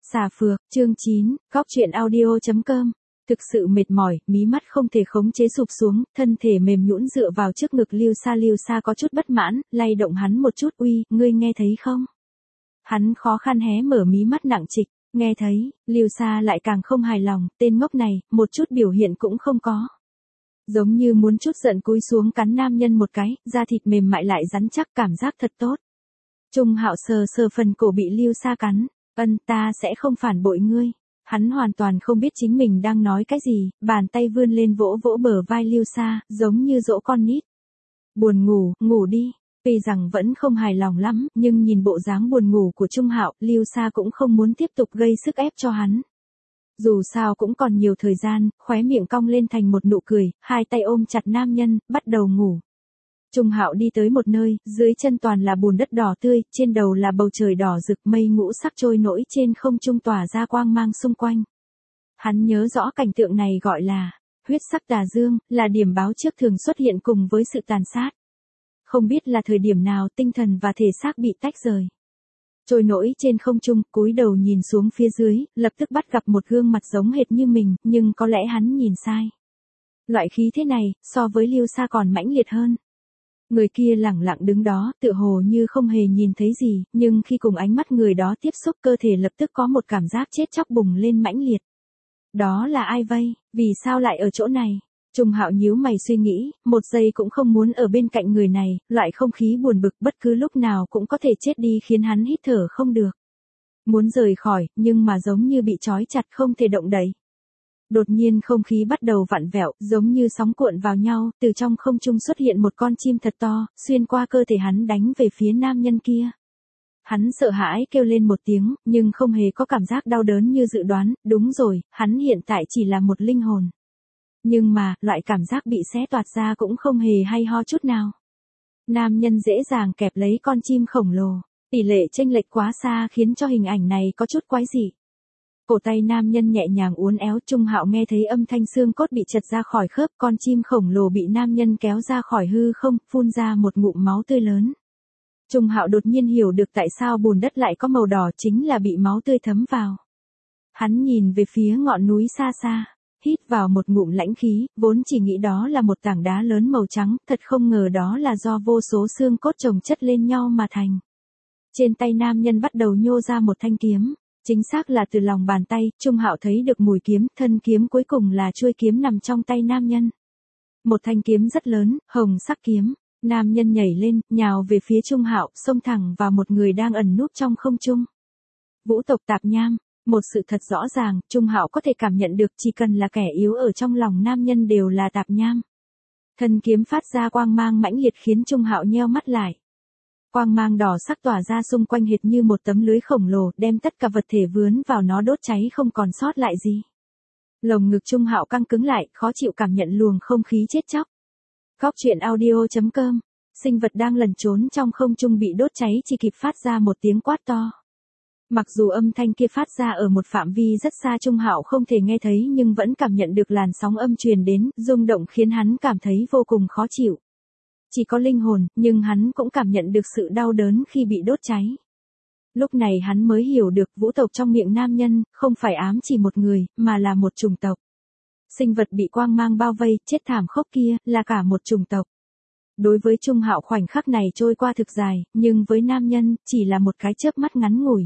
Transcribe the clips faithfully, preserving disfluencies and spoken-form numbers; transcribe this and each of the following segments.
Xà phược, chương chín, góc truyện audio chấm com. Thực sự mệt mỏi, mí mắt không thể khống chế sụp xuống, thân thể mềm nhũn dựa vào trước ngực Lưu Sa. Lưu Sa có chút bất mãn, lay động hắn một chút. Uy, ngươi nghe thấy không? Hắn khó khăn hé mở mí mắt nặng trịch, nghe thấy. Lưu Sa lại càng không hài lòng, tên ngốc này, một chút biểu hiện cũng không có. Giống như muốn chút giận cúi xuống cắn nam nhân một cái, da thịt mềm mại lại rắn chắc, cảm giác thật tốt. Trung Hạo sờ sờ phần cổ bị Lưu Sa cắn. Ân, ta sẽ không phản bội ngươi. Hắn hoàn toàn không biết chính mình đang nói cái gì, bàn tay vươn lên vỗ vỗ bờ vai Lưu Sa, giống như dỗ con nít. Buồn ngủ, ngủ đi. Tuy rằng vẫn không hài lòng lắm, nhưng nhìn bộ dáng buồn ngủ của Trung Hạo, Lưu Sa cũng không muốn tiếp tục gây sức ép cho hắn. Dù sao cũng còn nhiều thời gian, khóe miệng cong lên thành một nụ cười, hai tay ôm chặt nam nhân, bắt đầu ngủ. Trung Hạo đi tới một nơi, dưới chân toàn là bùn đất đỏ tươi, trên đầu là bầu trời đỏ rực, mây ngũ sắc trôi nổi trên không trung tỏa ra quang mang xung quanh. Hắn nhớ rõ cảnh tượng này gọi là huyết sắc tà dương, là điểm báo trước thường xuất hiện cùng với sự tàn sát. Không biết là thời điểm nào tinh thần và thể xác bị tách rời. Trôi nổi trên không trung, cúi đầu nhìn xuống phía dưới, lập tức bắt gặp một gương mặt giống hệt như mình, nhưng có lẽ hắn nhìn sai. Loại khí thế này, so với Lưu Sa còn mãnh liệt hơn. Người kia lẳng lặng đứng đó, tựa hồ như không hề nhìn thấy gì, nhưng khi cùng ánh mắt người đó tiếp xúc, cơ thể lập tức có một cảm giác chết chóc bùng lên mãnh liệt. Đó là ai vây? Vì sao lại ở chỗ này? Trung Hạo nhíu mày suy nghĩ, một giây cũng không muốn ở bên cạnh người này, loại không khí buồn bực bất cứ lúc nào cũng có thể chết đi khiến hắn hít thở không được. Muốn rời khỏi, nhưng mà giống như bị trói chặt không thể động đậy. Đột nhiên không khí bắt đầu vặn vẹo, giống như sóng cuộn vào nhau, từ trong không trung xuất hiện một con chim thật to, xuyên qua cơ thể hắn đánh về phía nam nhân kia. Hắn sợ hãi kêu lên một tiếng, nhưng không hề có cảm giác đau đớn như dự đoán, đúng rồi, hắn hiện tại chỉ là một linh hồn. Nhưng mà, loại cảm giác bị xé toạc ra cũng không hề hay ho chút nào. Nam nhân dễ dàng kẹp lấy con chim khổng lồ, tỷ lệ chênh lệch quá xa khiến cho hình ảnh này có chút quái dị. Cổ tay nam nhân nhẹ nhàng uốn éo, Trung Hạo nghe thấy âm thanh xương cốt bị chật ra khỏi khớp, con chim khổng lồ bị nam nhân kéo ra khỏi hư không, phun ra một ngụm máu tươi lớn. Trung Hạo đột nhiên hiểu được tại sao bùn đất lại có màu đỏ, chính là bị máu tươi thấm vào. Hắn nhìn về phía ngọn núi xa xa, hít vào một ngụm lãnh khí, vốn chỉ nghĩ đó là một tảng đá lớn màu trắng, thật không ngờ đó là do vô số xương cốt chồng chất lên nhau mà thành. Trên tay nam nhân bắt đầu nhô ra một thanh kiếm. Chính xác là từ lòng bàn tay, Trung Hạo thấy được mùi kiếm, thân kiếm cuối cùng là chuôi kiếm nằm trong tay nam nhân. Một thanh kiếm rất lớn, hồng sắc kiếm, nam nhân nhảy lên, nhào về phía Trung Hạo, xông thẳng vào một người đang ẩn núp trong không trung. Vũ tộc tạp nham, một sự thật rõ ràng, Trung Hạo có thể cảm nhận được chỉ cần là kẻ yếu ở trong lòng nam nhân đều là tạp nham. Thân kiếm phát ra quang mang mãnh liệt khiến Trung Hạo nheo mắt lại. Quang mang đỏ sắc tỏa ra xung quanh hệt như một tấm lưới khổng lồ, đem tất cả vật thể vướn vào nó đốt cháy không còn sót lại gì. Lồng ngực Trung Hạo căng cứng lại, khó chịu cảm nhận luồng không khí chết chóc. Góc truyện audio chấm com. Sinh vật đang lẩn trốn trong không trung bị đốt cháy chỉ kịp phát ra một tiếng quát to. Mặc dù âm thanh kia phát ra ở một phạm vi rất xa, Trung Hạo không thể nghe thấy nhưng vẫn cảm nhận được làn sóng âm truyền đến, rung động khiến hắn cảm thấy vô cùng khó chịu. Chỉ có linh hồn, nhưng hắn cũng cảm nhận được sự đau đớn khi bị đốt cháy. Lúc này hắn mới hiểu được vũ tộc trong miệng nam nhân, không phải ám chỉ một người, mà là một chủng tộc. Sinh vật bị quang mang bao vây, chết thảm khốc kia, là cả một chủng tộc. Đối với Trung Hạo khoảnh khắc này trôi qua thực dài, nhưng với nam nhân, chỉ là một cái chớp mắt ngắn ngủi.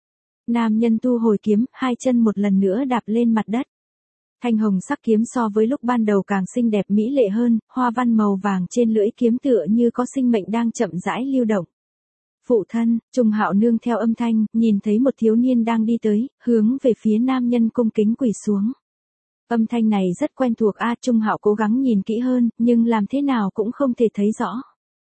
Nam nhân thu hồi kiếm, hai chân một lần nữa đạp lên mặt đất. Thanh hồng sắc kiếm so với lúc ban đầu càng xinh đẹp mỹ lệ hơn, hoa văn màu vàng trên lưỡi kiếm tựa như có sinh mệnh đang chậm rãi lưu động. Phụ thân, Trung Hạo nương theo âm thanh, nhìn thấy một thiếu niên đang đi tới, hướng về phía nam nhân cung kính quỳ xuống. Âm thanh này rất quen thuộc a, Trung Hạo cố gắng nhìn kỹ hơn, nhưng làm thế nào cũng không thể thấy rõ.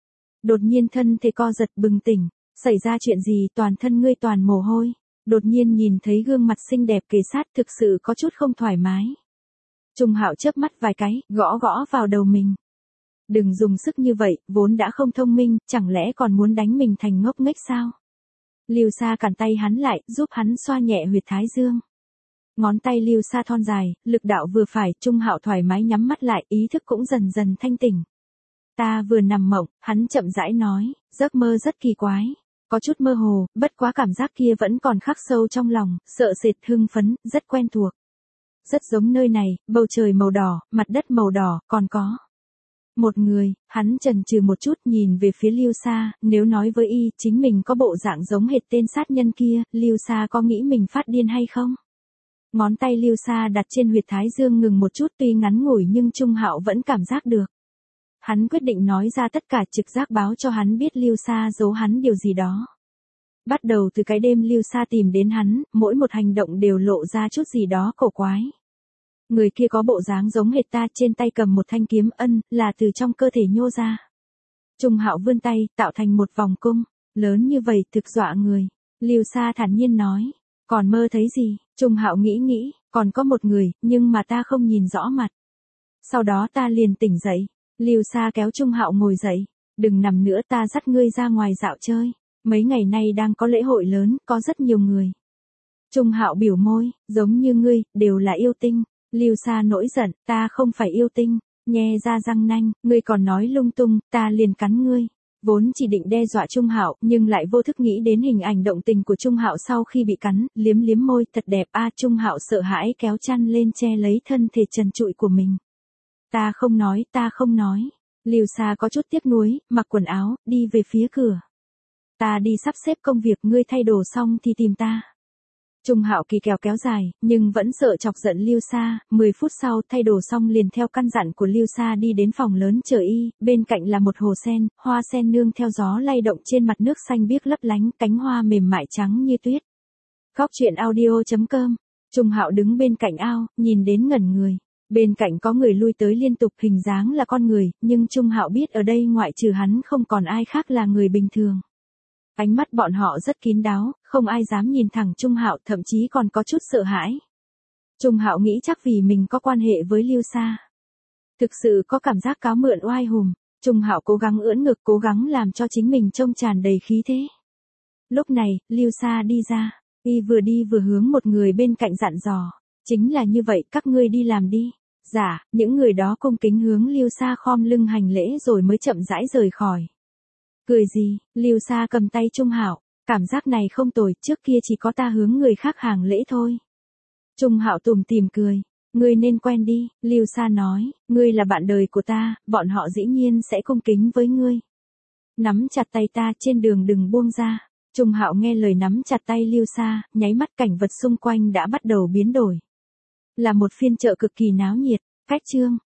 Đột nhiên thân thể co giật bừng tỉnh, xảy ra chuyện gì, toàn thân ngươi toàn mồ hôi. Đột nhiên nhìn thấy gương mặt xinh đẹp kề sát, thực sự có chút không thoải mái. Trung Hạo chớp mắt vài cái, gõ gõ vào đầu mình. Đừng dùng sức như vậy, vốn đã không thông minh, chẳng lẽ còn muốn đánh mình thành ngốc nghếch sao? Lưu Sa cản tay hắn lại, giúp hắn xoa nhẹ huyệt thái dương. Ngón tay Lưu Sa thon dài, lực đạo vừa phải, Trung Hạo thoải mái nhắm mắt lại, ý thức cũng dần dần thanh tỉnh. Ta vừa nằm mộng, hắn chậm rãi nói, giấc mơ rất kỳ quái. Có chút mơ hồ, bất quá cảm giác kia vẫn còn khắc sâu trong lòng, sợ sệt hưng phấn, rất quen thuộc. Rất giống nơi này, bầu trời màu đỏ, mặt đất màu đỏ, còn có một người. Hắn chần chừ một chút nhìn về phía Lưu Sa, nếu nói với y chính mình có bộ dạng giống hệt tên sát nhân kia, Lưu Sa có nghĩ mình phát điên hay không? Ngón tay Lưu Sa đặt trên huyệt thái dương ngừng một chút, tuy ngắn ngủi nhưng Trung Hạo vẫn cảm giác được. Hắn quyết định nói ra tất cả, trực giác báo cho hắn biết Lưu Sa giấu hắn điều gì đó. Bắt đầu từ cái đêm Lưu Sa tìm đến hắn, mỗi một hành động đều lộ ra chút gì đó cổ quái. Người kia có bộ dáng giống hệt ta, trên tay cầm một thanh kiếm, ân, là từ trong cơ thể nhô ra. Trung Hạo vươn tay, tạo thành một vòng cung, lớn như vậy thực dọa người. Lưu Sa thản nhiên nói, còn mơ thấy gì? Trung Hạo nghĩ nghĩ, còn có một người, nhưng mà ta không nhìn rõ mặt. Sau đó ta liền tỉnh dậy. Lưu Sa kéo Trung Hạo ngồi dậy, đừng nằm nữa, ta dắt ngươi ra ngoài dạo chơi. Mấy ngày nay đang có lễ hội lớn, có rất nhiều người. Trung Hạo biểu môi, giống như ngươi, đều là yêu tinh. Lưu Sa nổi giận, ta không phải yêu tinh, nhe ra răng nanh, ngươi còn nói lung tung, ta liền cắn ngươi. Vốn chỉ định đe dọa Trung Hạo, nhưng lại vô thức nghĩ đến hình ảnh động tình của Trung Hạo sau khi bị cắn, liếm liếm môi, thật đẹp a. Trung Hạo sợ hãi kéo chăn lên che lấy thân thể trần trụi của mình. Ta không nói, ta không nói. Lưu Sa có chút tiếc nuối, mặc quần áo, đi về phía cửa. Ta đi sắp xếp công việc, ngươi thay đồ xong thì tìm ta. Trung Hạo kỳ kèo kéo dài, nhưng vẫn sợ chọc giận Lưu Sa. Mười phút sau thay đồ xong liền theo căn dặn của Lưu Sa đi đến phòng lớn chờ y, bên cạnh là một hồ sen, hoa sen nương theo gió lay động trên mặt nước xanh biếc lấp lánh, cánh hoa mềm mại trắng như tuyết. Góc truyện audio chấm com. Trung Hạo đứng bên cạnh ao, nhìn đến ngẩn người. Bên cạnh có người lui tới liên tục, hình dáng là con người, nhưng Trung Hạo biết ở đây ngoại trừ hắn không còn ai khác là người bình thường. Ánh mắt bọn họ rất kín đáo, không ai dám nhìn thẳng Trung Hạo, thậm chí còn có chút sợ hãi. Trung Hạo nghĩ chắc vì mình có quan hệ với Lưu Sa. Thực sự có cảm giác cáo mượn oai hùng. Trung Hạo cố gắng ưỡn ngực, cố gắng làm cho chính mình trông tràn đầy khí thế. Lúc này, Lưu Sa đi ra, y vừa đi vừa hướng một người bên cạnh dặn dò. Chính là như vậy, các ngươi đi làm đi. Dạ, những người đó cung kính hướng Lưu Sa khom lưng hành lễ rồi mới chậm rãi rời khỏi. Cười gì? Lưu Sa cầm tay Trung Hạo, cảm giác này không tồi, trước kia chỉ có ta hướng người khác hàng lễ thôi. Trung Hạo tủm tỉm cười, ngươi nên quen đi. Lưu Sa nói, ngươi là bạn đời của ta, bọn họ dĩ nhiên sẽ cung kính với ngươi. Nắm chặt tay ta, trên đường đừng buông ra. Trung Hạo nghe lời nắm chặt tay Lưu Sa, nháy mắt cảnh vật xung quanh đã bắt đầu biến đổi. Là một phiên chợ cực kỳ náo nhiệt, cách chương.